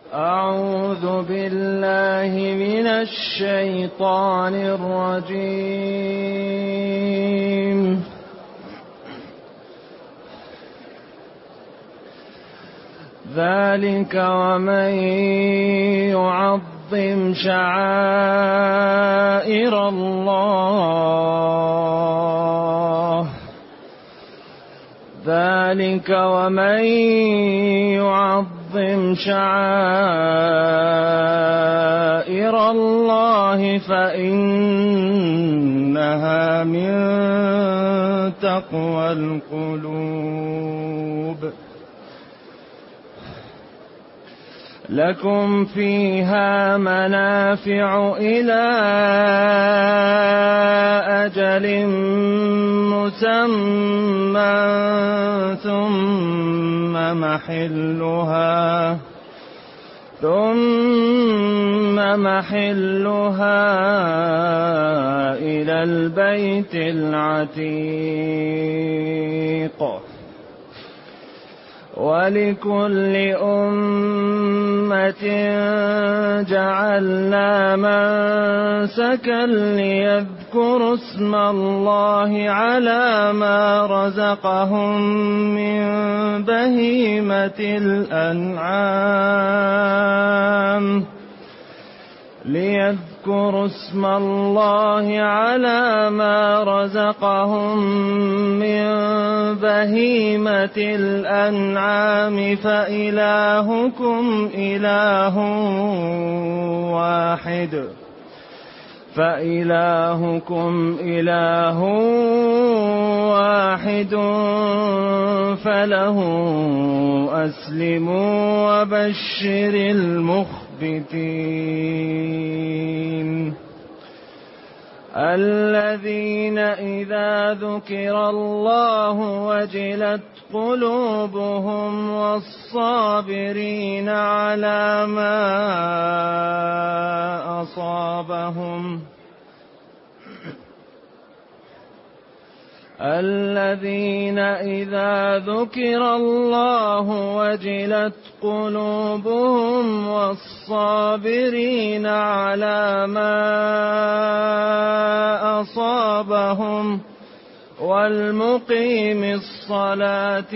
أعوذ بالله من الشيطان الرجيم. ذلك ومن يعظم شعائر الله فإنها من تقوى القلوب. لكم فيها منافع إلى أجل مسمى ثم محلها إلى البيت العتيق. ولكل أمة جعلنا منسكا ليذكروا اسم الله على ما رزقهم من بهيمة الأنعام فإلهكم إله واحد فله أسلموا وبشر المخبتين. الذين إذا ذكر الله وجلت قلوبهم والصابرين على ما أصابهم والمقيم الصلاة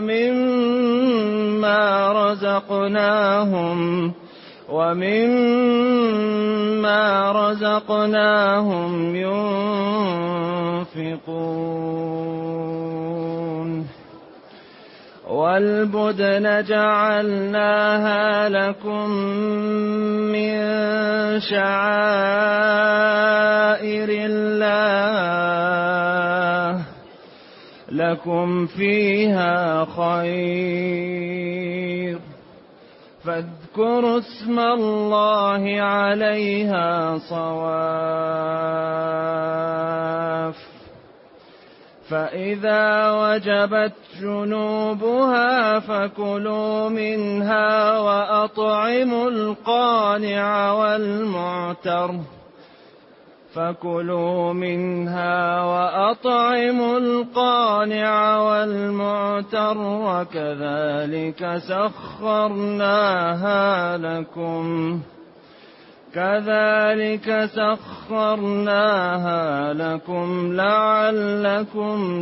ومما رزقناهم ينفقون. والبدن جعلناها لكم من شعائر الله لكم فيها خير فاذكروا اسم الله عليها صواف. فإذا وجبت جنوبها فكلوا منها وأطعموا القانع والمعتر وكذلك سخرناها لكم لعلكم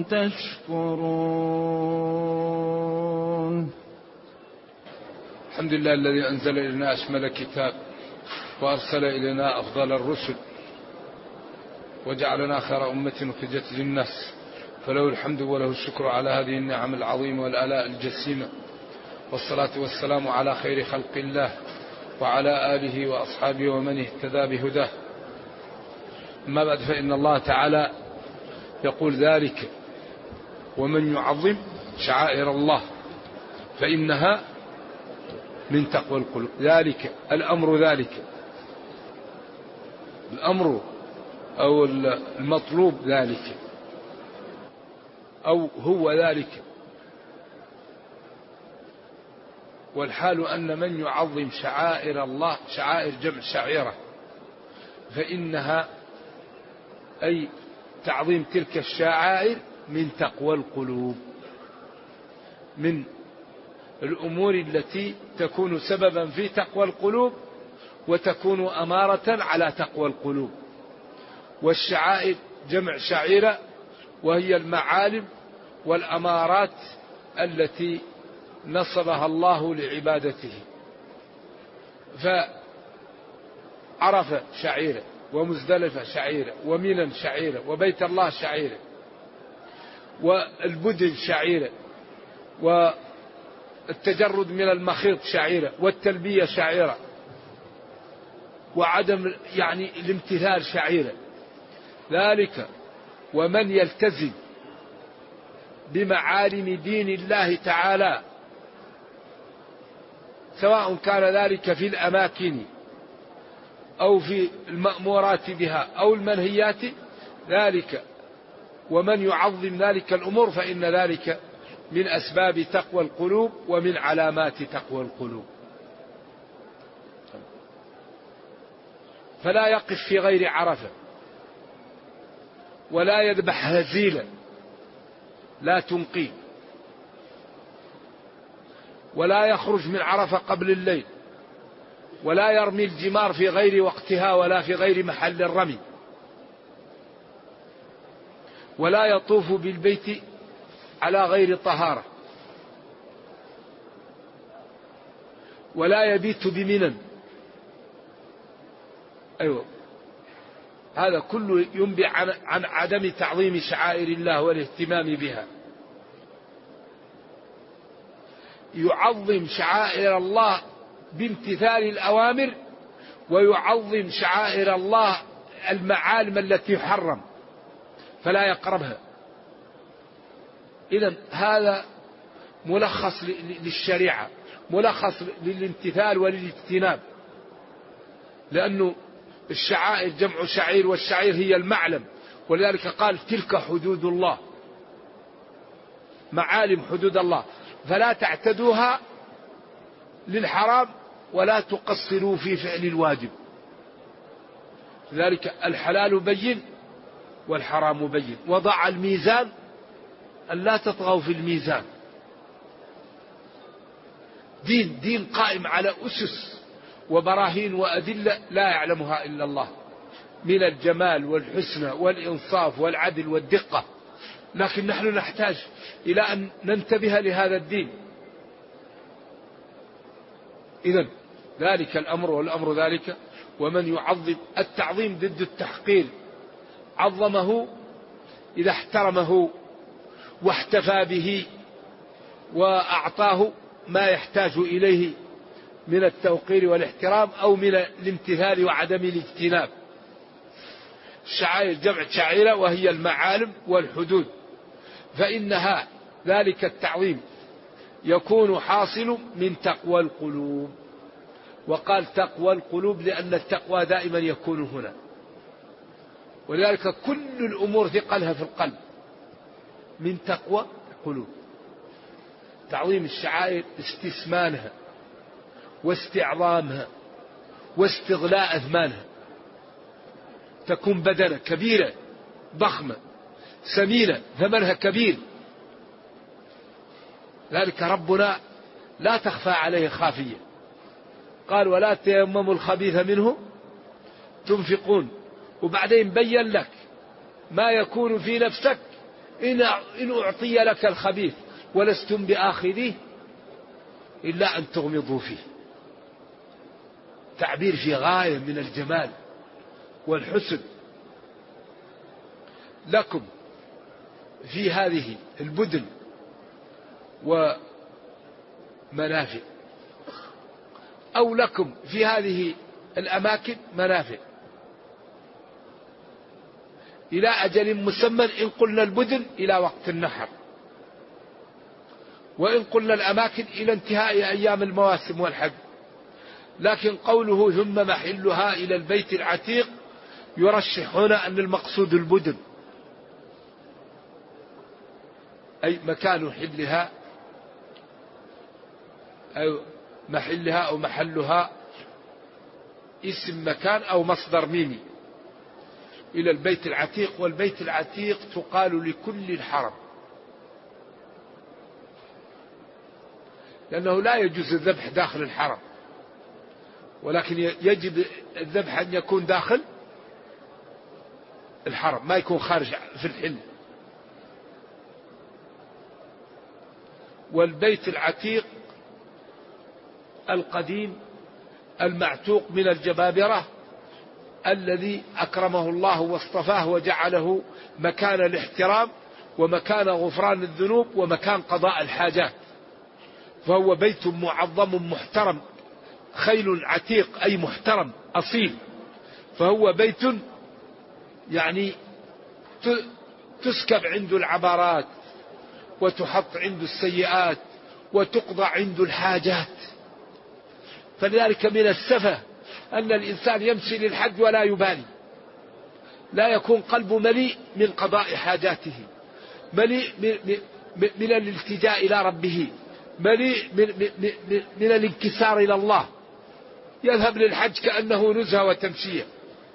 تشكرون. الحمد لله الذي أنزل إلينا أشمل كتاب وأرسل إلينا أفضل الرسل وجعلنا خير أمة أخرجت للناس، فله الحمد وله الشكر على هذه النعم العظيمة والآلاء الجسيمة، والصلاة والسلام على خير خلق الله وعلى آله وأصحابه ومن اهتدى بهداه. أما بعد، فإن الله تعالى يقول: ذلك ومن يعظم شعائر الله فإنها من تقوى القلوب. ذلك الأمر أو المطلوب ذلك أو هو ذلك، والحال أن من يعظم شعائر الله، شعائر جمع شعيرة، فإنها أي تعظيم تلك الشعائر من تقوى القلوب، من الأمور التي تكون سببا في تقوى القلوب وتكون أمارة على تقوى القلوب. والشعائر جمع شعيرة، وهي المعالم والأمارات التي نصبها الله لعبادته. فعرفة شعيرة، ومزدلفة شعيرة، ومنى شعيرة، وبيت الله شعيرة، والبدن شعيرة، والتجرد من المخيط شعيرة، والتلبية شعيرة، وعدم الامتثال شعيرة. ذلك ومن يلتزم بمعالم دين الله تعالى، سواء كان ذلك في الأماكن أو في المأمورات بها أو المنهيات، ذلك ومن يعظم ذلك الأمور فإن ذلك من أسباب تقوى القلوب ومن علامات تقوى القلوب. فلا يقف في غير عرفة، ولا يذبح هزيلا لا تنقي، ولا يخرج من عرفة قبل الليل، ولا يرمي الجمار في غير وقتها ولا في غير محل الرمي، ولا يطوف بالبيت على غير طهارة، ولا يبيت بمنى. أيوة، هذا كله ينبئ عن عدم تعظيم شعائر الله والاهتمام بها. يعظم شعائر الله بامتثال الأوامر، ويعظم شعائر الله المعالم التي يحرم فلا يقربها. إذن هذا ملخص للشريعة، ملخص للامتثال وللاجتناب، لأنه الشعائر جمع شعير، والشعير هي المعلم، ولذلك قال تلك حدود الله، معالم حدود الله، فلا تعتدوها للحرام ولا تقصروا في فعل الواجب. لذلك الحلال بين والحرام بين، وضع الميزان أن لا تطغوا في الميزان. دين قائم على أسس وبراهين وأدلة لا يعلمها إلا الله، من الجمال والحسنى والإنصاف والعدل والدقة، لكن نحن نحتاج إلى أن ننتبه لهذا الدين. إذن ذلك الأمر، والأمر ذلك ومن يعظم. التعظيم ضد التحقير، عظمه إذا احترمه واحتفى به وأعطاه ما يحتاج إليه من التوقير والاحترام أو من الامتثال وعدم الاجتناب. الشعائر جمع شعيرة، وهي المعالم والحدود، فإنها ذلك التعظيم يكون حاصل من تقوى القلوب. وقال تقوى القلوب لأن التقوى دائما يكون هنا، ولذلك كل الأمور ثقلها في القلب من تقوى القلوب. تعظيم الشعائر استثمانها واستعظامها واستغلاء أثمانها، تكون بدنة كبيرة ضخمة ثمينة ثمنها كبير. ذلك ربنا لا تخفى عليه خافية، قال ولا تيمموا الخبيث منه تنفقون، وبعدين بين لك ما يكون في نفسك إن أعطي لك الخبيث ولستم بآخذيه إلا أن تغمضوا فيه. تعبير في غاية من الجمال والحسن. لكم في هذه البدن ومنافع، أو لكم في هذه الأماكن منافع إلى أجل مسمى، إن قلنا البدن إلى وقت النحر، وإن قلنا الأماكن إلى انتهاء أيام المواسم والحج. لكن قوله ثم محلها إلى البيت العتيق يرشح هنا أن المقصود البدن، أي مكان حلها أو محلها أو محلها، اسم مكان أو مصدر ميمي، إلى البيت العتيق. والبيت العتيق تقال لكل الحرم، لأنه لا يجوز الذبح داخل الحرم، ولكن يجب الذبح أن يكون داخل الحرم، ما يكون خارج في الحل. والبيت العتيق القديم المعتوق من الجبابرة الذي أكرمه الله واصطفاه وجعله مكان الاحترام ومكان غفران الذنوب ومكان قضاء الحاجات، فهو بيت معظم محترم، خيل عتيق أي محترم أصيل، فهو بيت يعني تسكب عنده العبارات وتحط عنده السيئات وتقضى عنده الحاجات. فلذلك من السفه أن الإنسان يمشي للحج ولا يبالي، لا يكون قلبه مليء من قضاء حاجاته، مليء من الالتجاء إلى ربه، مليء من الانكسار إلى الله، يذهب للحج كأنه نزهة وتمشية.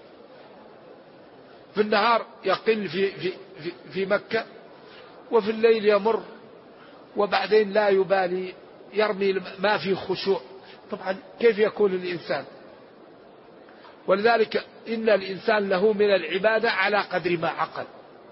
في النهار يقل في مكة، وفي الليل يمر، وبعدين لا يبالي، يرمي ما في خشوع. طبعا كيف يكون الإنسان؟ ولذلك إن الإنسان له من العبادة على قدر ما عقل.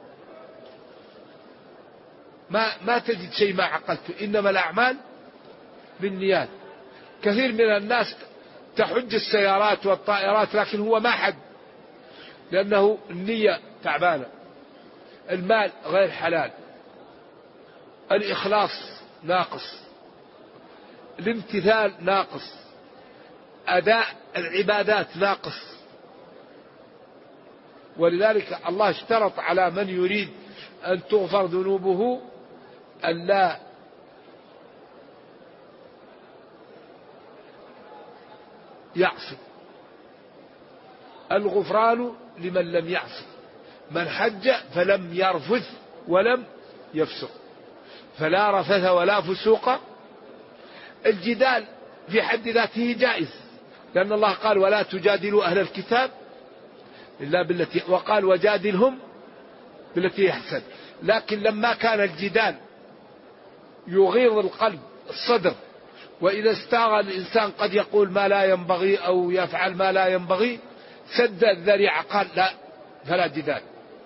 ما تجد شيء ما عقلته، إنما الأعمال بالنيات. كثير من الناس تحج السيارات والطائرات لكن هو ما حج، لأنه النية تعبانة، المال غير حلال، الإخلاص ناقص، الامتثال ناقص، أداء العبادات ناقص. ولذلك الله اشترط على من يريد أن تغفر ذنوبه أن لا يعصي. الغفران لمن لم يعصي، من حج فلم يرفث ولم يفسق، فلا رفث ولا فسوق. الجدال في حد ذاته جائز، لأن الله قال ولا تجادلوا أهل الكتاب إلا بالتي، وقال وجادلهم بالتي أحسن. لكن لما كان الجدال يغيظ القلب الصدر، وإذا استاغ الإنسان قد يقول ما لا ينبغي أو يفعل ما لا ينبغي، سد الذريعة قال لا، فلا جدال.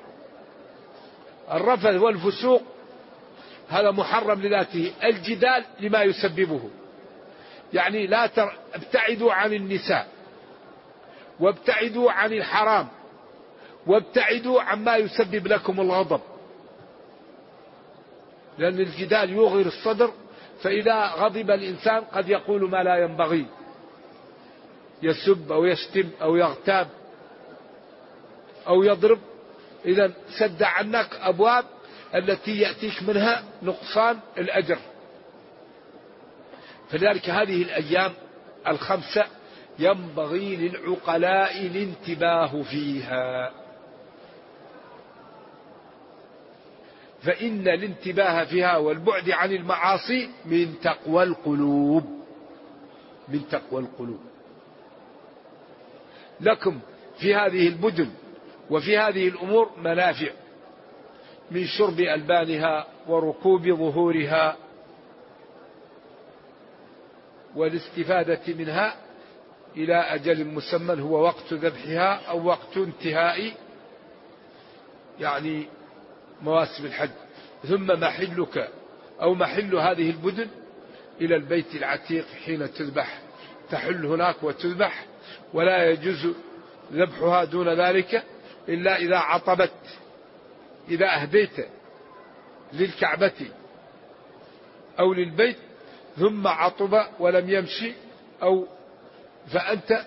الرفث والفسوق هذا محرم لذاته، الجدال لما يسببه. يعني لا ابتعدوا عن النساء، وابتعدوا عن الحرام، وابتعدوا عما يسبب لكم الغضب، لأن الجدال يغير الصدر، فإذا غضب الإنسان قد يقول ما لا ينبغي، يسب أو يشتم أو يغتاب أو يضرب. إذا سد عنك أبواب التي يأتيك منها نقصان الأجر. فلذلك هذه الأيام الخمسة ينبغي للعقلاء الانتباه فيها، فإن الانتباه فيها والبعد عن المعاصي من تقوى القلوب، من تقوى القلوب. لكم في هذه المدن وفي هذه الأمور منافع، من شرب ألبانها وركوب ظهورها والاستفادة منها إلى أجل مسمى هو وقت ذبحها أو وقت انتهاء يعني مواسم الحج. ثم محلك أو محل هذه المدن إلى البيت العتيق حين تذبح، تحل هناك وتذبح، ولا يجوز ذبحها دون ذلك إلا إذا عطبت، إذا أهديت للكعبة أو للبيت ثم عطب ولم يمشي، أو فأنت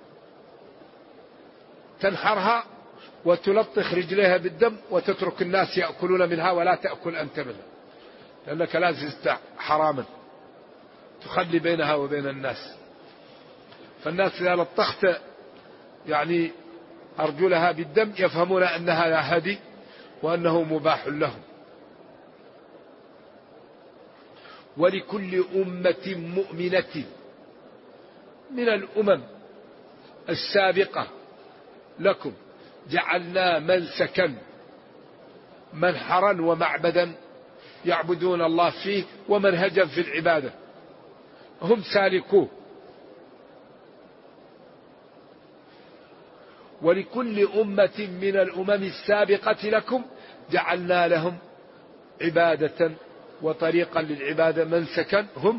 تنحرها وتلطخ رجليها بالدم وتترك الناس يأكلون منها ولا تأكل أنت منها، لأنك لا زلت حراما تخلي بينها وبين الناس. فالناس إذا لطخت يعني أرجلها بالدم يفهمون أنها لا هدي وأنه مباح لهم. ولكل أمة مؤمنة من الأمم السابقة لكم جعلنا منسكا منحرا ومعبدا يعبدون الله فيه ومنهجا في العبادة. هم سالكوه. ولكل أمة من الأمم السابقة لكم جعلنا لهم عبادة وطريقا للعبادة منسكا هم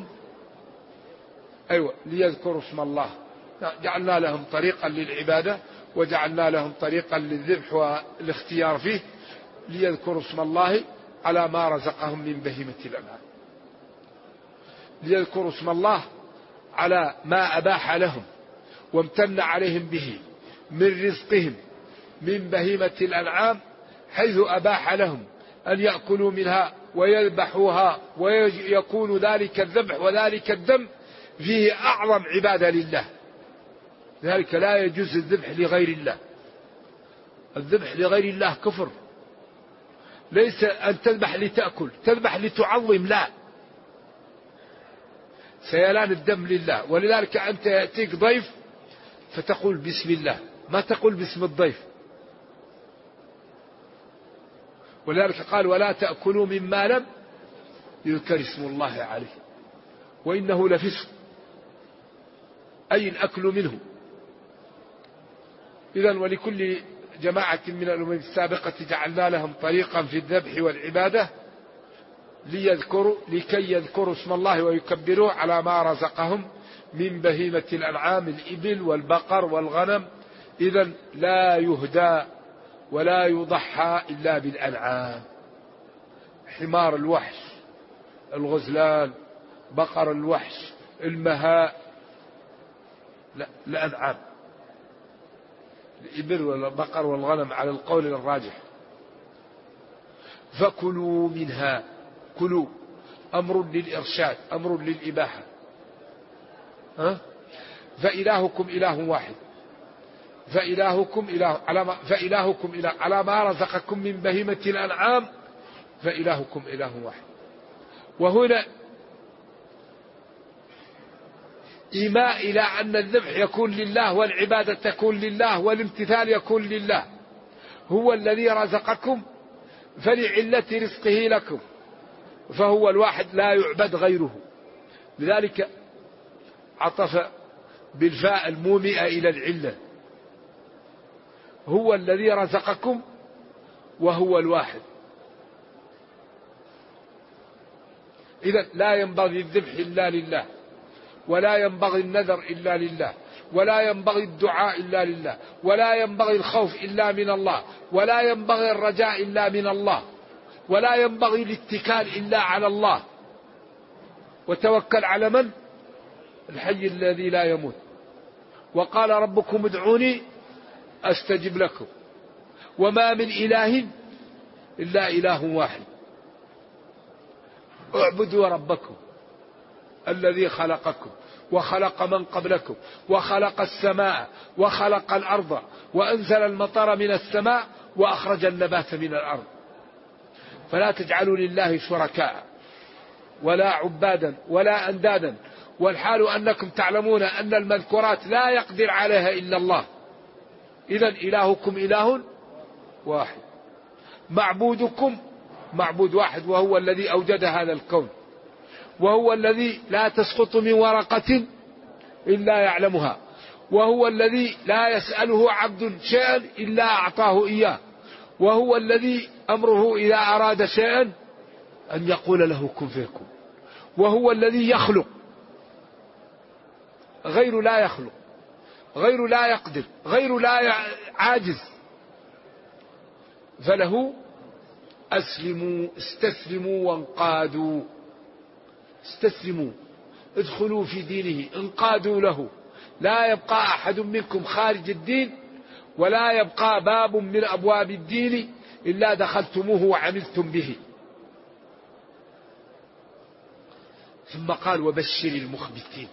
ليذكروا اسم الله. جعلنا لهم طريقا للعبادة وجعلنا لهم طريقا للذبح والاختيار فيه ليذكروا اسم الله على ما رزقهم من بهيمة الأنعام. ليذكروا اسم الله على ما أباح لهم وامتن عليهم به من رزقهم من بهيمة الأنعام، حيث أباح لهم أن يأكلوا منها ويذبحوها، ويكون ذلك الذبح وذلك الدم فيه أعظم عبادة لله. ذلك لا يجوز الذبح لغير الله. الذبح لغير الله كفر. ليس أن تذبح لتأكل، تذبح لتعظم، لا، سيلان الدم لله. ولذلك أنت يأتيك ضيف فتقول بسم الله، ما تقول باسم الضيف. ولذلك قال ولا تأكلوا مما لم يذكر اسم الله عليه وإنه لفسق، أي الأكل منه. إذن ولكل جماعة من الأمم السابقة جعلنا لهم طريقا في الذبح والعبادة لكي يذكروا اسم الله ويكبروه على ما رزقهم من بهيمة الأنعام، الإبل والبقر والغنم. إذن لا يهدى ولا يضحى إلا بالأنعام، حمار الوحش، الغزلان، بقر الوحش، المهاء، لا، الأنعام، الإبل والبقر والغنم على القول الراجح. فكلوا منها، كلوا أمر للإرشاد، أمر للإباحة. فإلهكم إله واحد، فإلهكم إله على ما رزقكم من بهيمة الأنعام، فإلهكم إله واحد. وهنا إيماء إلى أن الذبح يكون لله والعبادة تكون لله والامتثال يكون لله. هو الذي رزقكم فلعلة رزقه لكم، فهو الواحد لا يعبد غيره. لذلك عطف بالفاء المومئة إلى العلة. هو الذي رزقكم وهو الواحد. إذن لا ينبغي الذبح إلا لله، ولا ينبغي النذر إلا لله، ولا ينبغي الدعاء إلا لله، ولا ينبغي الخوف إلا من الله، ولا ينبغي الرجاء إلا من الله، ولا ينبغي الاتكال إلا على الله. وتوكل على من؟ الحي الذي لا يموت. وقال ربكم ادعوني أستجب لكم. وما من إله إلا إله واحد. اعبدوا ربكم الذي خلقكم وخلق من قبلكم وخلق السماء وخلق الأرض وأنزل المطر من السماء وأخرج النبات من الأرض. فلا تجعلوا لله شركاء ولا عبادا ولا أندادا، والحال أنكم تعلمون أن المذكورات لا يقدر عليها إلا الله. إذن إلهكم إله واحد، معبودكم معبود واحد، وهو الذي أوجد هذا الكون، وهو الذي لا تسقط من ورقة إلا يعلمها، وهو الذي لا يسأله عبد شيئا إلا أعطاه إياه، وهو الذي أمره إذا أراد شيئا أن يقول له كن فيكون، وهو الذي يخلق، غير لا يخلق، غير لا يقدر، غير لا عاجز. فله أسلموا، استسلموا وانقادوا. استسلموا، ادخلوا في دينه، انقادوا له. لا يبقى أحد منكم خارج الدين، ولا يبقى باب من أبواب الدين إلا دخلتموه وعملتم به. ثم قال وبشر المخبتين.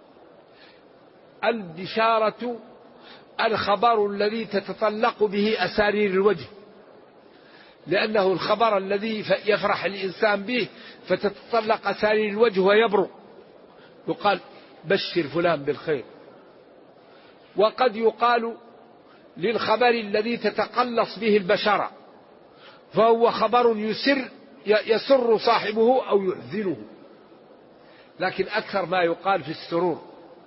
البشارة الخبر الذي تتطلق به أسارير الوجه، لأنه الخبر الذي يفرح الإنسان به فتتطلق أسارير الوجه ويبرق، يقال بشر فلان بالخير. وقد يقال للخبر الذي تتقلص به البشرة، فهو خبر يسر صاحبه أو يحزنه. لكن أكثر ما يقال في السرور.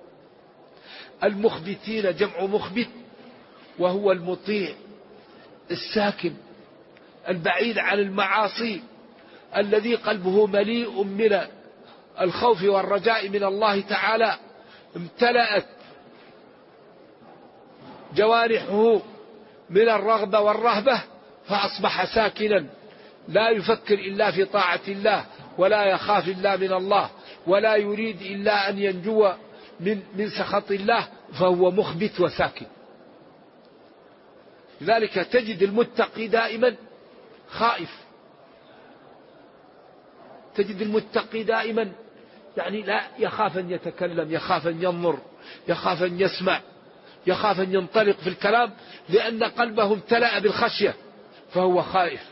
المخبتين جمع مخبت، وهو المطيع الساكن البعيد عن المعاصي، الذي قلبه مليء من الخوف والرجاء من الله تعالى، امتلأت جوارحه من الرغبة والرهبة، فأصبح ساكنا لا يفكر إلا في طاعة الله، ولا يخاف إلا من الله، ولا يريد إلا أن ينجو من سخط الله، فهو مخبت وساكن. لذلك تجد المتقي دائما خائف، تجد المتقي دائما يعني لا يخاف أن يتكلم، يخاف أن ينظر، يخاف أن يسمع، يخاف أن ينطلق في الكلام، لأن قلبه امتلأ بالخشية، فهو خائف.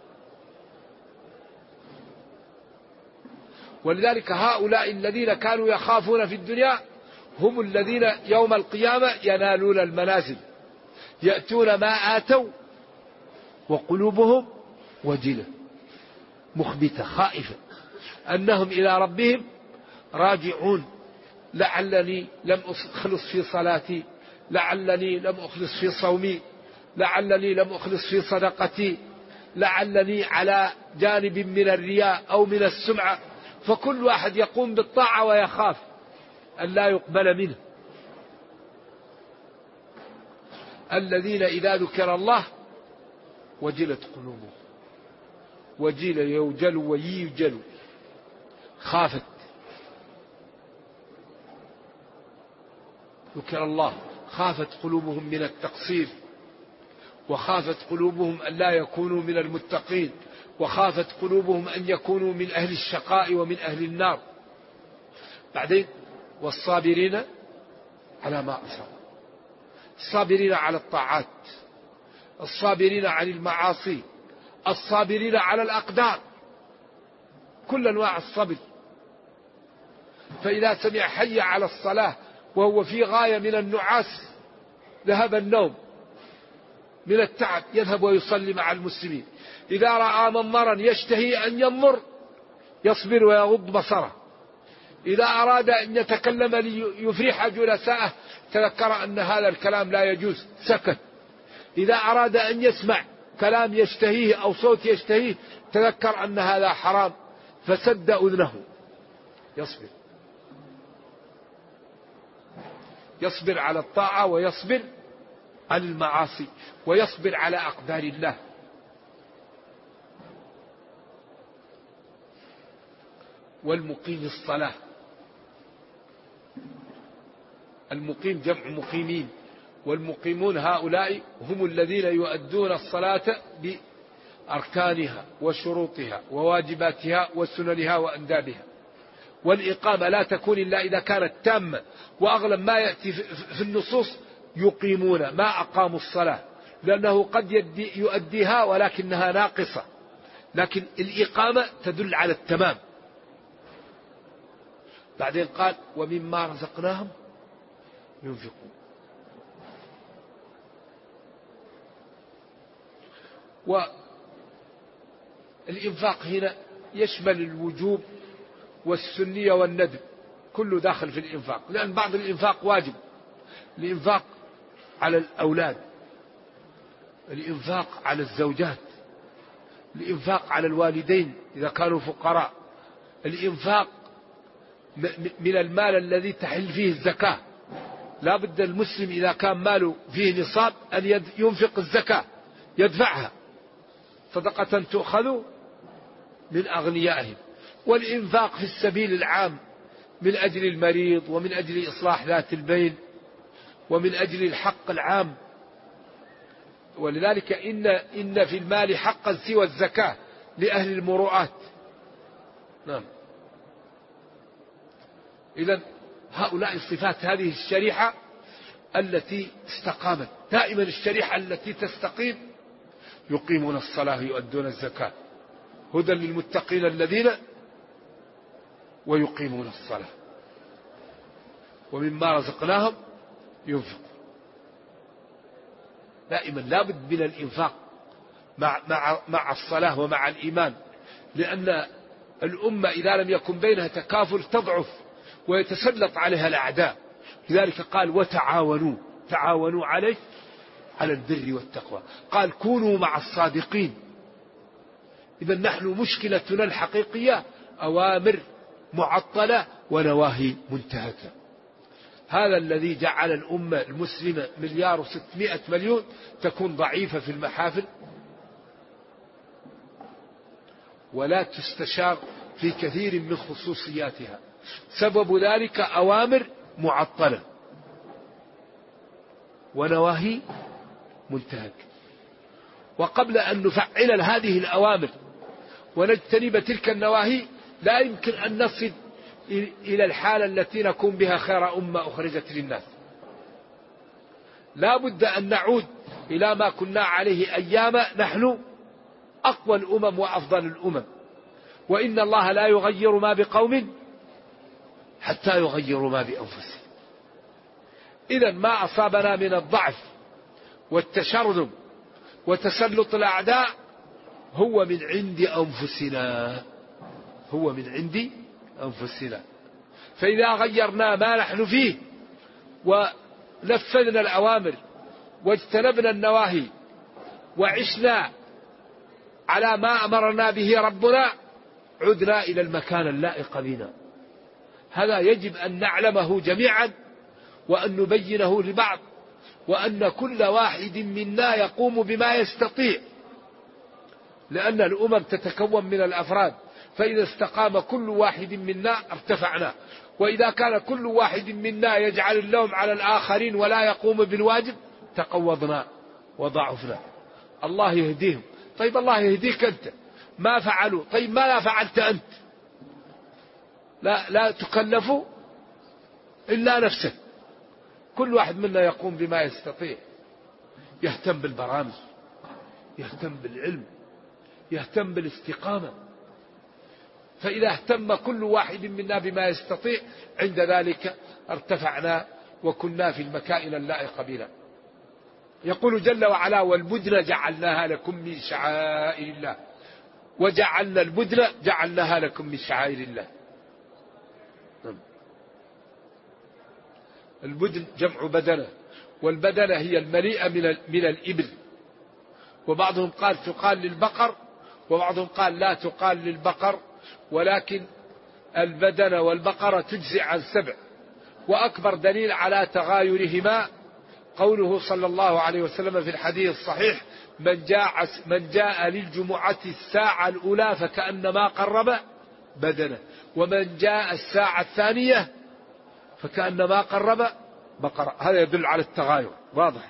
ولذلك هؤلاء الذين كانوا يخافون في الدنيا هم الذين يوم القيامة ينالون المنازل، يأتون ما آتوا وقلوبهم وجلة مخبتة خائفة أنهم إلى ربهم راجعون. لعلني لم أخلص في صلاتي، لعلني لم أخلص في صومي، لعلني لم أخلص في صدقتي، لعلني على جانب من الرياء أو من السمعة. فكل واحد يقوم بالطاعة ويخاف أن لا يقبل منه. الذين إذا ذكر الله وجلت قلوبهم، وجل يوجل ويوجل، خافت. ذكر الله خافت قلوبهم من التقصير، وخافت قلوبهم أن لا يكونوا من المتقين، وخافت قلوبهم أن يكونوا من أهل الشقاء ومن أهل النار. بعدين والصابرين على ما أصاب، الصابرين على الطاعات، الصابرين عن المعاصي، الصابرين على الأقدار، كل أنواع الصبر. فإذا سمع حي على الصلاة وهو في غاية من النعاس ذهب النوم من التعب، يذهب ويصلي مع المسلمين. إذا رأى منظرا يشتهي أن ينظر يصبر ويغض بصره. إذا أراد أن يتكلم ليفرح جلساءه تذكر أن هذا الكلام لا يجوز سكت. إذا أراد أن يسمع كلام يشتهيه أو صوت يشتهيه تذكر أن هذا حرام فسد أذنه. يصبر، يصبر على الطاعة، ويصبر عن المعاصي، ويصبر على أقدار الله. والمقيم الصلاة، المقيم جمع مقيمين، والمقيمون هؤلاء هم الذين يؤدون الصلاة بأركانها وشروطها وواجباتها وسننها وأندابها. والإقامة لا تكون إلا إذا كانت تامة، وأغلب ما يأتي في النصوص يقيمون ما أقاموا الصلاة، لأنه قد يؤديها ولكنها ناقصة، لكن الإقامة تدل على التمام. بعدين قال ومما رزقناهم ينفقون. والإنفاق هنا يشمل الوجوب والسنية والندب، كله داخل في الإنفاق، لأن بعض الإنفاق واجب، الإنفاق على الأولاد، الإنفاق على الزوجات، الإنفاق على الوالدين إذا كانوا فقراء، الإنفاق من المال الذي تحل فيه الزكاة. لا بد المسلم إذا كان ماله فيه نصاب أن ينفق الزكاة، يدفعها صدقة تؤخذ من أغنيائهم. والإنفاق في السبيل العام من أجل المريض، ومن أجل إصلاح ذات البين، ومن أجل الحق العام. ولذلك إن في المال حقا سوى الزكاة لأهل المروءات. نعم. إذن هؤلاء الصفات، هذه الشريحة التي استقامت. دائما الشريحة التي تستقيم يقيمون الصلاة يؤدون الزكاة، هدى للمتقين الذين ويقيمون الصلاة ومما رزقناهم ينفق. دائما لابد من الإنفاق مع الصلاة ومع الإيمان، لأن الأمة إذا لم يكن بينها تكافل تضعف ويتسلط عليها الأعداء. لذلك قال تعاونوا عليه على البر والتقوى. قال كونوا مع الصادقين. إذا نحن مشكلتنا الحقيقية أوامر معطلة ونواهي منتهكة. هذا الذي جعل الأمة المسلمة 1,600,000,000 تكون ضعيفة في المحافل ولا تستشار في كثير من خصوصياتها. سبب ذلك أوامر معطلة ونواهي منتهكة. وقبل أن نفعل هذه الأوامر ونجتنب تلك النواهي لا يمكن أن نصل إلى الحالة التي نكون بها خير أمة أخرجت للناس. لا بد أن نعود إلى ما كنا عليه أيام نحن أقوى الأمم وأفضل الأمم. وإن الله لا يغير ما بقوم حتى يغيروا ما بأنفسهم. إذا ما أصابنا من الضعف والتشرذم وتسلط الأعداء هو من عند أنفسنا. فإذا غيرنا ما نحن فيه ونفذنا الأوامر واجتنبنا النواهي وعشنا على ما أمرنا به ربنا عدنا إلى المكان اللائق بنا. هذا يجب أن نعلمه جميعا وأن نبينه لبعض، وأن كل واحد منا يقوم بما يستطيع، لأن الأمم تتكون من الأفراد، فإذا استقام كل واحد منا ارتفعنا. وإذا كان كل واحد منا يجعل اللوم على الآخرين ولا يقوم بالواجب تقوضنا وضعفنا. الله يهديهم. طيب الله يهديك أنت، ما فعلوا، طيب ما لا فعلت أنت؟ لا تكلف إلا نفسك. كل واحد منا يقوم بما يستطيع، يهتم بالبرامج، يهتم بالعلم، يهتم بالاستقامة. فإذا اهتم كل واحد منا بما يستطيع عند ذلك ارتفعنا وكنا في المكائن اللائقة بنا. يقول جل وعلا والبدن جعلناها لكم من شعائر الله. وجعلنا البدن جعلناها لكم من شعائر الله. البدن جمع بدنة، والبدنة هي المليئة من الإبل. وبعضهم قال تقال للبقر، وبعضهم قال لا تقال للبقر، ولكن البدنة والبقرة تجزئ عن 7. وأكبر دليل على تغايرهما قوله صلى الله عليه وسلم في الحديث الصحيح من جاء للجمعة الساعة الأولى فكأنما قرب بدنة، ومن جاء الساعة الثانية فكأنما قرب بقرة. هذا يدل على التغاير واضح.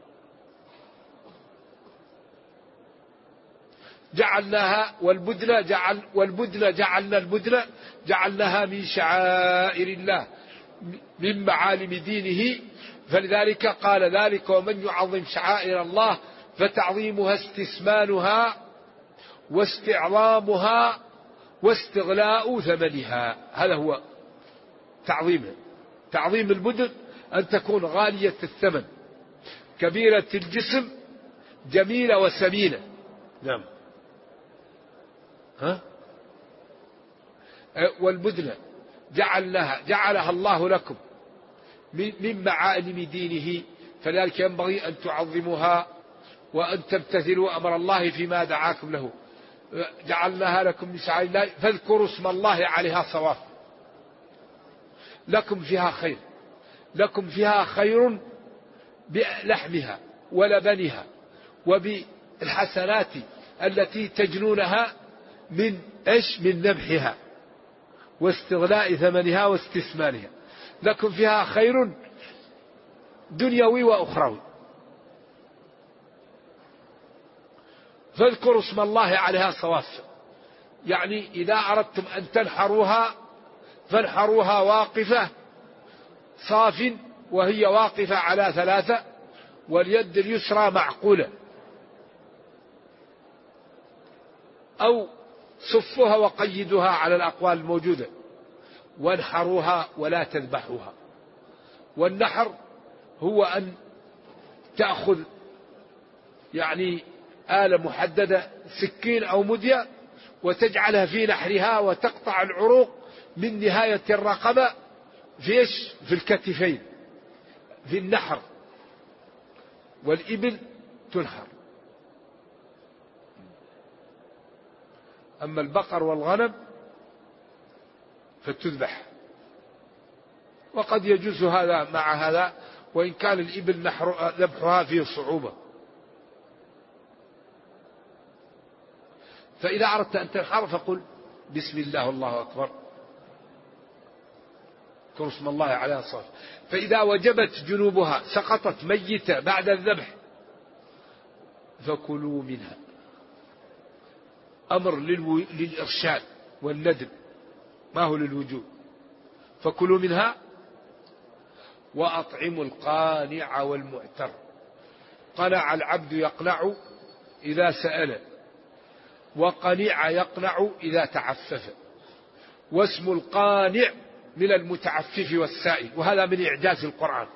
جعلناها والبدن جعلنا البدن جعلناها من شعائر الله من معالم دينه. فلذلك قال ذلك ومن يعظم شعائر الله فتعظيمها استثمانها واستعظامها واستغلاء ثمنها. هذا هو تعظيمها. تعظيم البدن أن تكون غالية الثمن كبيرة الجسم جميلة وسمينة. نعم. والبدن جعلها الله لكم من معالم دينه، فلذلك ينبغي أن تعظموها وأن تمتثلوا أمر الله فيما دعاكم له. جعلناها لكم من شعائر الله فاذكروا اسم الله عليها صواف. لكم فيها خير بلحمها ولبنها وبالحسنات التي تجنونها من ذبحها واستغلاء ثمنها واستثمانها. لكم فيها خير دنيوي وأخروي. فاذكروا اسم الله عليها صواف، يعني إذا أردتم أن تنحروها فانحروها واقفة صاف، وهي واقفة على 3، واليد اليسرى معقولة، أو صفوها وقيدوها على الأقوال الموجودة، وانحروها ولا تذبحوها. والنحر هو أن تأخذ يعني آلة محددة سكين أو مدية وتجعلها في نحرها وتقطع العروق من نهاية الرقبة في الكتفين في النحر، والإبل تنحر. أما البقر والغنم فتذبح. وقد يجوز هذا مع هذا، وإن كان الإبل ذبحها فيه صعوبة. فإذا أردت أن تنحر فقل بسم الله والله أكبر، اذكر اسم الله عليها صافي. فإذا وجبت جنوبها سقطت ميتة بعد الذبح فكلوا منها. أمر للإرشاد والندب، ما هو للوجوب. فكلوا منها وأطعموا القانع والمعتر. قنع العبد يقنع إذا سأل، وقنع يقنع إذا تعفف. واسم القانع من المتعفف والسائل، وهذا من إعجاز القرآن.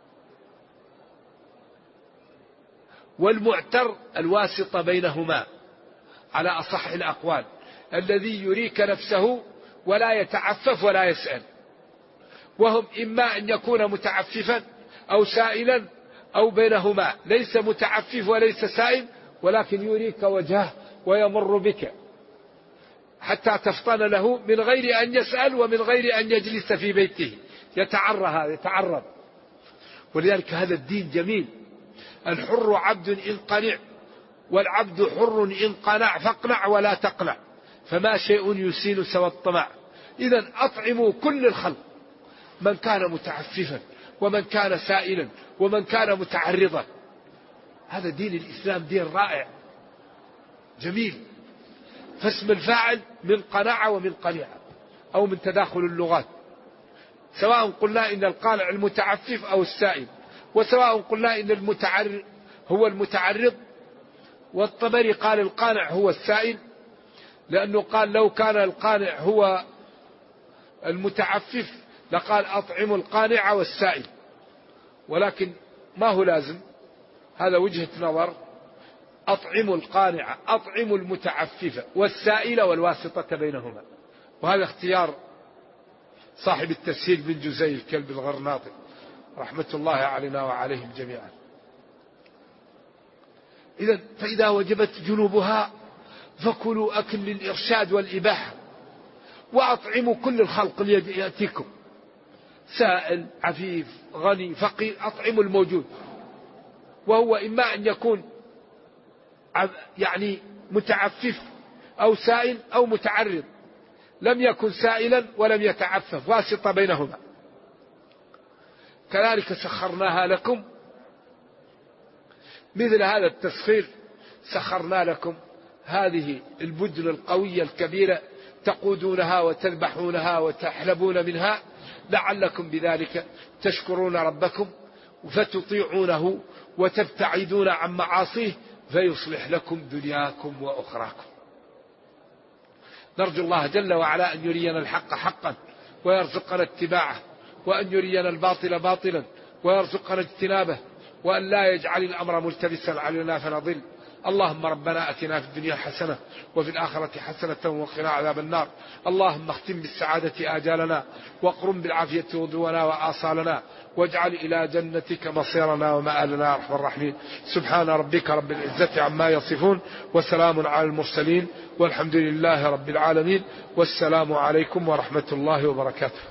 والمعتر الواسطة بينهما على أصح الأقوال، الذي يريك نفسه ولا يتعفف ولا يسأل. وهم إما أن يكون متعففا أو سائلا أو بينهما، ليس متعفف وليس سائل، ولكن يريك وجهه ويمر بك حتى تفطن له من غير أن يسأل ومن غير أن يجلس في بيته، يتعرض. ولذلك هذا الدين جميل. الحر عبد إن قنع، والعبد حر إن قنع، فاقنع ولا تقنع، فما شيء يسين سوى الطمع. إذن أطعموا كل الخلق، من كان متعففا ومن كان سائلا ومن كان متعرضا. هذا دين الإسلام دين رائع جميل. فاسم الفاعل من قناع ومن قنيع، أو من تداخل اللغات، سواء قلنا إن القانع المتعفف أو السائل، وسواء قلنا إن المتعرض هو المتعرض. والطبري قال القانع هو السائل، لأنه قال لو كان القانع هو المتعفف لقال أطعموا القانع والسائل، ولكن ما هو لازم، هذا وجهة نظر. أطعموا القانع، أطعموا المتعفف والسائل والواسطة بينهما. وهذا اختيار صاحب التسهيل بن جزي الكلب الغرناطي رحمة الله علينا وعليهم جميعا. إذن فإذا وجبت جنوبها فكلوا أكل للإرشاد والإباحة، وأطعموا كل الخلق اللي يأتيكم، سائل عفيف غني فقير، أطعموا الموجود. وهو إما أن يكون يعني متعفف أو سائل أو متعرض، لم يكن سائلا ولم يتعفف، واسطة بينهما. كذلك سخرناها لكم، مثل هذا التسخير سخرنا لكم هذه البدن القوية الكبيرة تقودونها وتذبحونها وتحلبون منها، لعلكم بذلك تشكرون ربكم فتطيعونه وتبتعدون عن معاصيه فيصلح لكم دنياكم وأخراكم. نرجو الله جل وعلا أن يرينا الحق حقا ويرزقنا اتباعه، وأن يرينا الباطل باطلا ويرزقنا اجتنابه، وأن لا يجعل الأمر ملتبسا علينا فنضل. اللهم ربنا أتنا في الدنيا حسنة وفي الآخرة حسنة وقنا عذاب النار. اللهم اختم بالسعادة آجالنا، واقرم بالعافية غدونا وآصالنا، واجعل إلى جنتك مصيرنا ومآلنا يا أرحم الراحمين. سبحان ربك رب العزة عما يصفون، وسلام على المرسلين، والحمد لله رب العالمين، والسلام عليكم ورحمة الله وبركاته.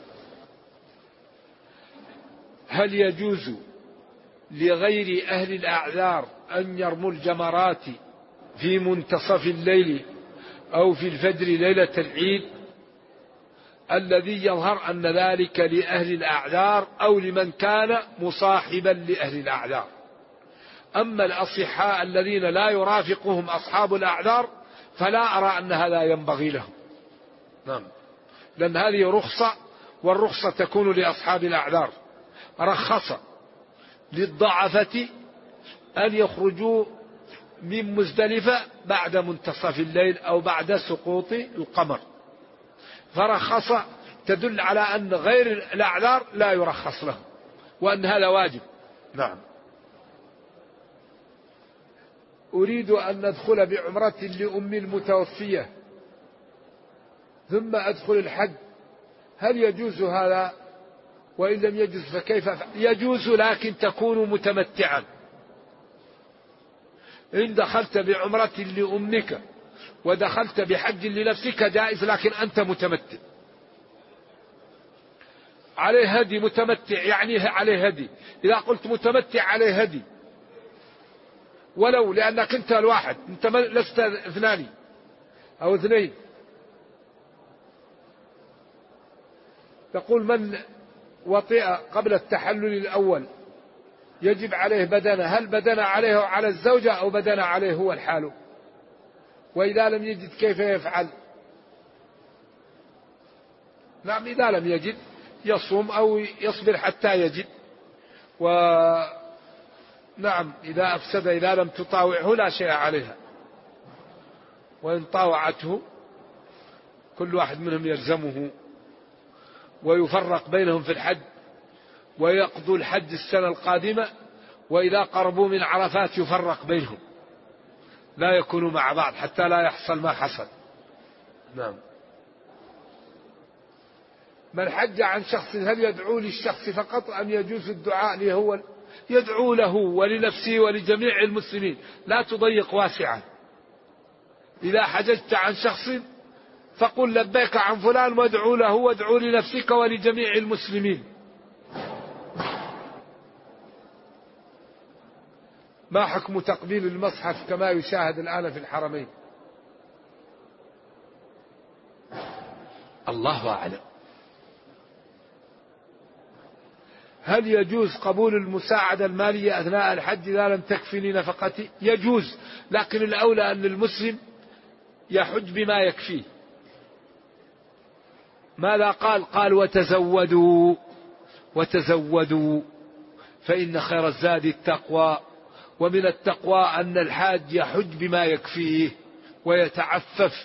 هل يجوز لغير أهل الأعذار أن يرموا الجمرات في منتصف الليل أو في الفجر ليلة العيد؟ الذي يظهر أن ذلك لأهل الأعذار أو لمن كان مصاحبا لأهل الأعذار. أما الأصحاء الذين لا يرافقهم أصحاب الأعذار فلا أرى أن هذا ينبغي لهم. نعم، لأن هذه رخصة، والرخصة تكون لأصحاب الأعذار. رخص للضعفة أن يخرجوا من مزدلفة بعد منتصف الليل أو بعد سقوط القمر، فرخص تدل على أن غير الأعذار لا يرخص لهم، وأن هذا واجب. نعم. أريد أن ندخل بعمرة لأم المتوفية ثم أدخل الحج، هل يجوز هذا؟ وإن لم يجوز فكيف؟ يجوز لكن تكون متمتعا. إن دخلت بعمرة لأمك ودخلت بحج لنفسك جائز، لكن أنت متمتع. عليه هدي متمتع، يعني عليه هدي. إذا قلت متمتع عليه هدي، ولو لأنك أنت الواحد، أنت لست اثنان أو اثنين. تقول من وطئ قبل التحلل الأول يجب عليه بدنه، هل بدنه عليه على الزوجة أو بدنه عليه هو الحال؟ وإذا لم يجد كيف يفعل؟ نعم، إذا لم يجد يصوم أو يصبر حتى يجد. ونعم، إذا أفسد، إذا لم تطاوعه لا شيء عليها، وإن طاوعته كل واحد منهم يلزمه، ويفرق بينهم في الحج، ويقضوا الحج السنة القادمة، وإذا قربوا من عرفات يفرق بينهم، لا يكونوا مع بعض حتى لا يحصل ما حصل. نعم. من حج عن شخص هل يدعو للشخص فقط أم يجوز الدعاء له هو؟ يدعو له ولنفسه ولجميع المسلمين، لا تضيق واسعا. إذا حججت عن شخص فقل لبيك عن فلان وادعو له وادعو لنفسك ولجميع المسلمين. ما حكم تقبيل المصحف كما يشاهد الآن في الحرمين؟ الله أعلم. هل يجوز قبول المساعدة المالية أثناء الحج إذا لم تكفي لنفقتي؟ يجوز، لكن الأولى أن المسلم يحج بما يكفيه. ماذا قال؟ قال وتزودوا فإن خير الزاد التقوى، ومن التقوى أن الحاج يحج بما يكفيه ويتعفف.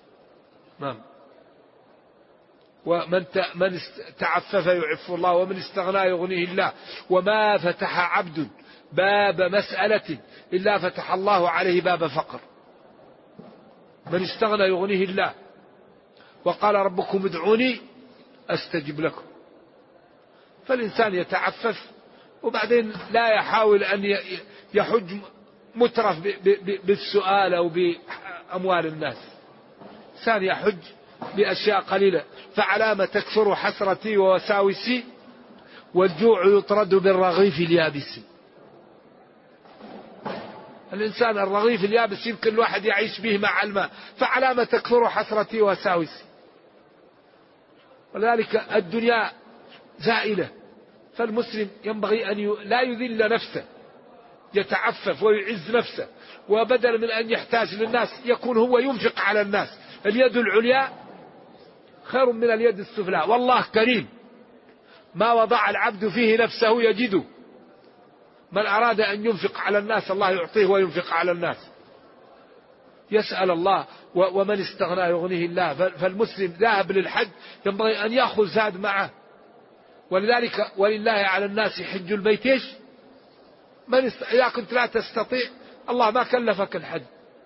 ومن تعفف يعف الله، ومن استغنى يغنيه الله. وما فتح عبد باب مسألة إلا فتح الله عليه باب فقر. من استغنى يغنيه الله، وقال ربكم ادعوني أستجب لكم. فالإنسان يتعفف، وبعدين لا يحاول أن يحج مترف بالسؤال أو بأموال الناس. إنسان يحج بأشياء قليلة. فعلام تكثر حسرتي ووساوسي، والجوع يطرد بالرغيف اليابس. الإنسان الرغيف اليابس يمكن الواحد يعيش به مع الماء، فعلام تكثر حسرتي ووساوسي. ولذلك الدنيا زائلة، فالمسلم ينبغي أن لا يذل نفسه، يتعفف ويعز نفسه، وبدل من أن يحتاج للناس يكون هو ينفق على الناس. اليد العليا خير من اليد السفلى، والله كريم، ما وضع العبد فيه نفسه يجده. من أراد أن ينفق على الناس الله يعطيه وينفق على الناس، يسأل الله. ومن استغنى يغنيه الله. فالمسلم ذاهب للحج ينبغي أن يأخذ زاد معه. ولذلك ولله على الناس حج البيت إذا كنت لا تستطيع الله ما كلفك الحج.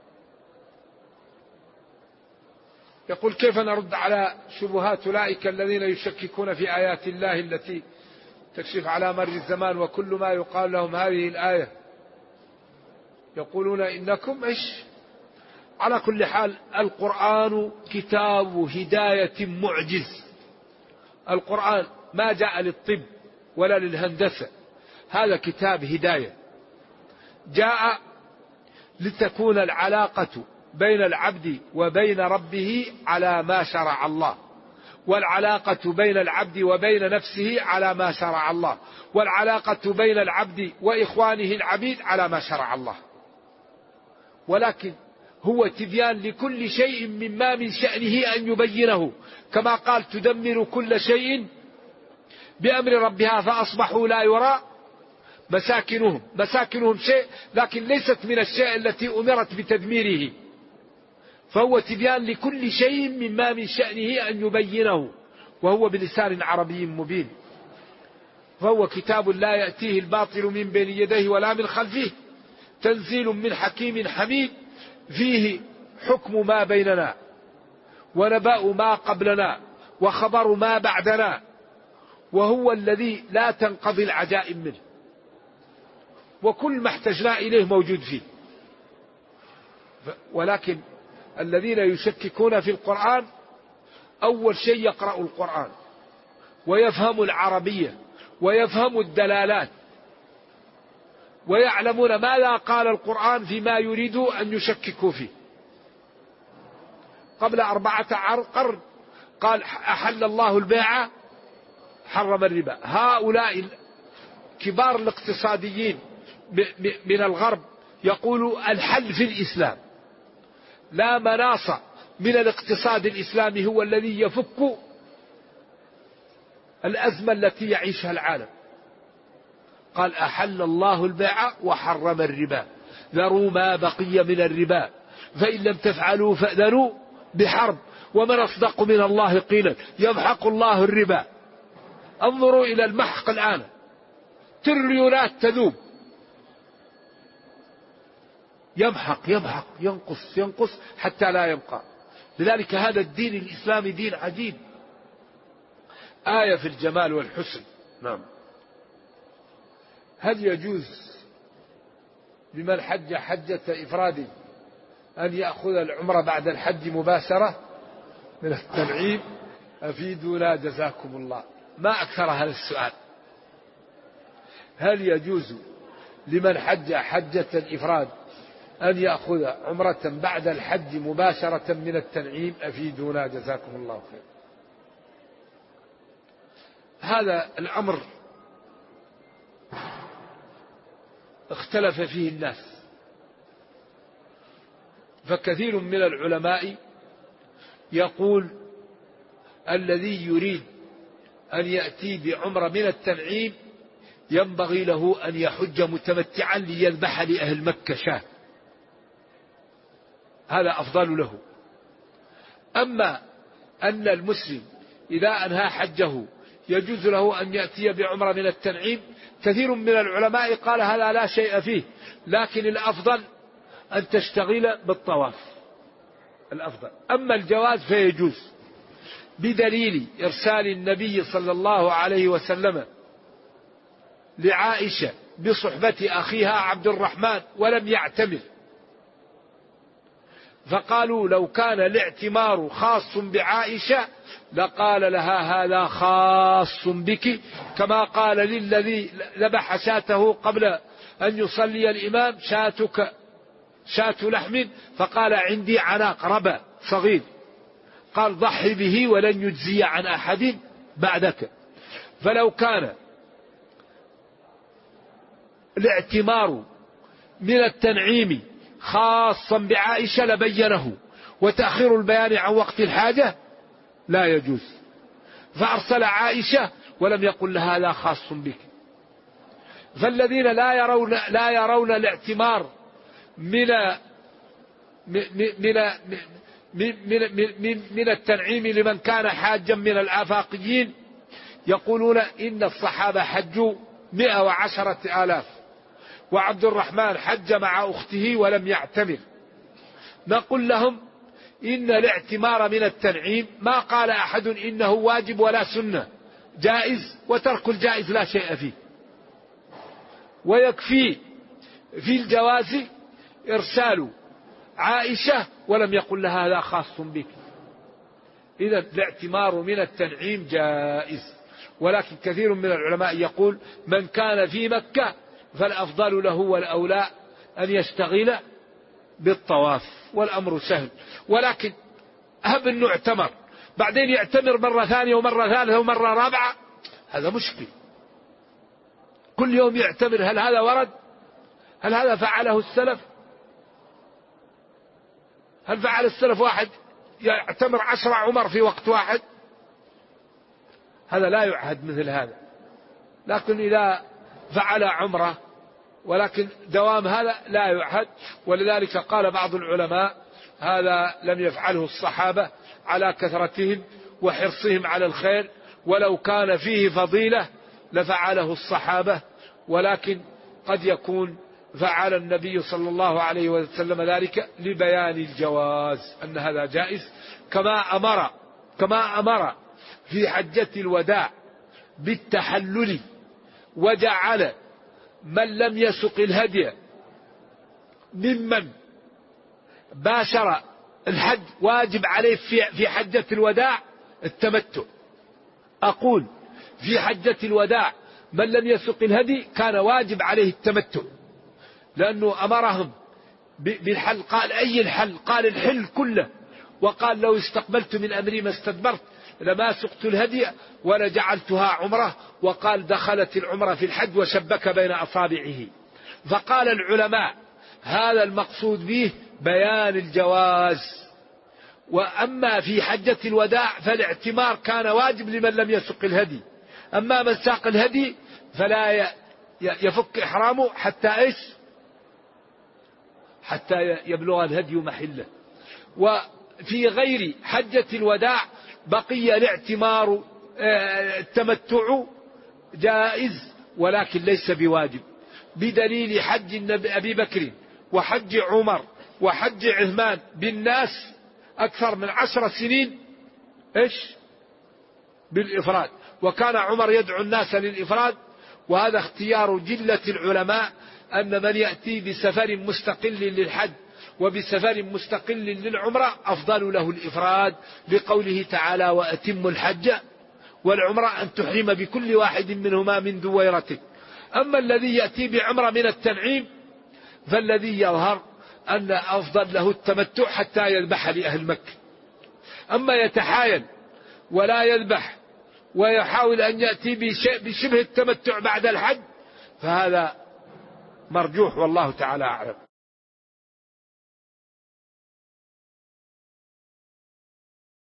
يقول كيف نرد على شبهات أولئك الذين يشككون في آيات الله التي تكشف على مر الزمان، وكل ما يقال لهم هذه الآية يقولون إنكم على كل حال القرآن كتاب هداية معجز. القرآن ما جاء للطب ولا للهندسة، هذا كتاب هداية، جاء لتكون العلاقة بين العبد وبين ربه على ما شرع الله، والعلاقة بين العبد وبين نفسه على ما شرع الله، والعلاقة بين العبد وإخوانه العبيد على ما شرع الله. ولكن هو تبيان لكل شيء مما من شأنه أن يبينه، كما قال تدمر كل شيء بأمر ربها فأصبحوا لا يرى مساكنهم شيء، لكن ليست من الشيء التي أمرت بتدميره. فهو تبيان لكل شيء مما من شأنه أن يبينه، وهو بلسان عربي مبين. فهو كتاب لا يأتيه الباطل من بين يديه ولا من خلفه، تنزيل من حكيم حميد، فيه حكم ما بيننا ونبأ ما قبلنا وخبر ما بعدنا، وهو الذي لا تنقضي العجائب منه، وكل ما احتجنا إليه موجود فيه. ولكن الذين يشككون في القرآن أول شيء يقرأوا القرآن ويفهموا العربية ويفهموا الدلالات ويعلمون ماذا قال القرآن فيما يريدوا أن يشككوا فيه. قبل 4 قرن قال أحل الله البيع حرم الربا. هؤلاء كبار الاقتصاديين من الغرب يقولوا الحل في الإسلام، لا مناص من الاقتصاد الإسلامي هو الذي يفك الأزمة التي يعيشها العالم. قال أحل الله البيع وحرم الربا، ذروا ما بقي من الربا فإن لم تفعلوا فأذنوا بحرب ومن أصدق من الله قيلا يمحق الله الربا. انظروا إلى المحق الآن، تريليونات تذوب، يمحق ينقص حتى لا يبقى. لذلك هذا الدين الإسلامي دين عجيب، آية في الجمال والحسن. نعم. هل يجوز لمن حج حجة إفراد أن يأخذ العمرة بعد الحج مباشرة من التنعيم؟ أفيدونا جزاكم الله. ما أكثر هذا السؤال. هل يجوز لمن حج حجة إفراد أن يأخذ عمرة بعد الحج مباشرة من التنعيم؟ أفيدونا جزاكم الله خير. هذا الأمر اختلف فيه الناس، فكثير من العلماء يقول الذي يريد أن يأتي بعمرة من التنعيم ينبغي له أن يحج متمتعا ليذبح لأهل مكة شاة، هذا أفضل له. أما أن المسلم إذا أنهى حجه يجوز له أن يأتي بعمرة من التنعيم، كثير من العلماء قال هذا لا شيء فيه، لكن الأفضل أن تشتغل بالطواف، الأفضل. أما الجواز فيجوز بدليل إرسال النبي صلى الله عليه وسلم لعائشة بصحبة أخيها عبد الرحمن ولم يعتمر، فقالوا لو كان الاعتمار خاص بعائشة لقال لها هذا خاص بك، كما قال للذي ذبح شاته قبل أن يصلي الإمام شاتك شاة لحم، فقال عندي عناق ربا صغير، قال ضحي به ولن يجزي عن أحد بعدك. فلو كان الاعتمار من التنعيم خاصا بعائشة لبينه، وتأخير البيان عن وقت الحاجة لا يجوز، فأرسل عائشة ولم يقل لها لا خاص بك. فالذين لا يرون الاعتمار من التنعيم لمن كان حاجا من الآفاقيين يقولون إن الصحابة حجوا 110,000 وعبد الرحمن حج مع أخته ولم يعتمر. نقول لهم إن الاعتمار من التنعيم ما قال أحد إنه واجب ولا سنة، جائز، وترك الجائز لا شيء فيه، ويكفي في الجواز إرسال عائشة ولم يقل لها هذا خاص بك. إذا الاعتمار من التنعيم جائز، ولكن كثير من العلماء يقول من كان في مكة فالأفضل له والأولى أن يشتغل بالطواف، والأمر سهل. ولكن هب أنه اعتمر بعدين يعتمر مرة ثانية ومرة ثالثة ومرة رابعة، هذا مشكل. كل يوم يعتمر، هل هذا ورد؟ هل هذا فعله السلف؟ هل فعل السلف واحد يعتمر 10 عمر في وقت واحد؟ هذا لا يعهد مثل هذا. لكن إذا فعل عمره ولكن دوام هذا لا يعهد. ولذلك قال بعض العلماء هذا لم يفعله الصحابة على كثرتهم وحرصهم على الخير، ولو كان فيه فضيلة لفعله الصحابة، ولكن قد يكون فعل النبي صلى الله عليه وسلم ذلك لبيان الجواز أن هذا جائز، كما أمر في حجة الوداع بالتحلل، وجعل من لم يسق الهدي ممن باشر الحج واجب عليه في حجة الوداع التمتع. أقول في حجة الوداع من لم يسق الهدي كان واجب عليه التمتع، لأنه أمرهم بالحل. قال أي الحل؟ قال الحل كله، وقال لو استقبلت من أمري ما استدبرت لما سقت الهدي ولجعلتها عمرة، وقال دخلت العمرة في الحج وشبك بين أصابعه. فقال العلماء هذا المقصود به بيان الجواز. وأما في حجة الوداع فالاعتمار كان واجب لمن لم يسق الهدي، أما من ساق الهدي فلا يفك إحرامه حتى يبلغ الهدي محله. وفي غير حجة الوداع بقي الاعتمار، التمتع جائز ولكن ليس بواجب، بدليل حج أبي بكر وحج عمر وحج عثمان بالناس أكثر من 10 سنين بالإفراد، وكان عمر يدعو الناس للإفراد. وهذا اختيار جلة العلماء أن من يأتي بسفر مستقل للحج وبسفر مستقل للعمرة أفضل له الإفراد، لقوله تعالى وأتم الحج والعمرة أن تحرم بكل واحد منهما من دويرتك. أما الذي يأتي بعمرة من التنعيم فالذي يظهر أن أفضل له التمتع حتى يذبح لأهل مكة. أما يتحايل ولا يذبح ويحاول أن يأتي بشبه التمتع بعد الحج فهذا مرجوح، والله تعالى أعلم.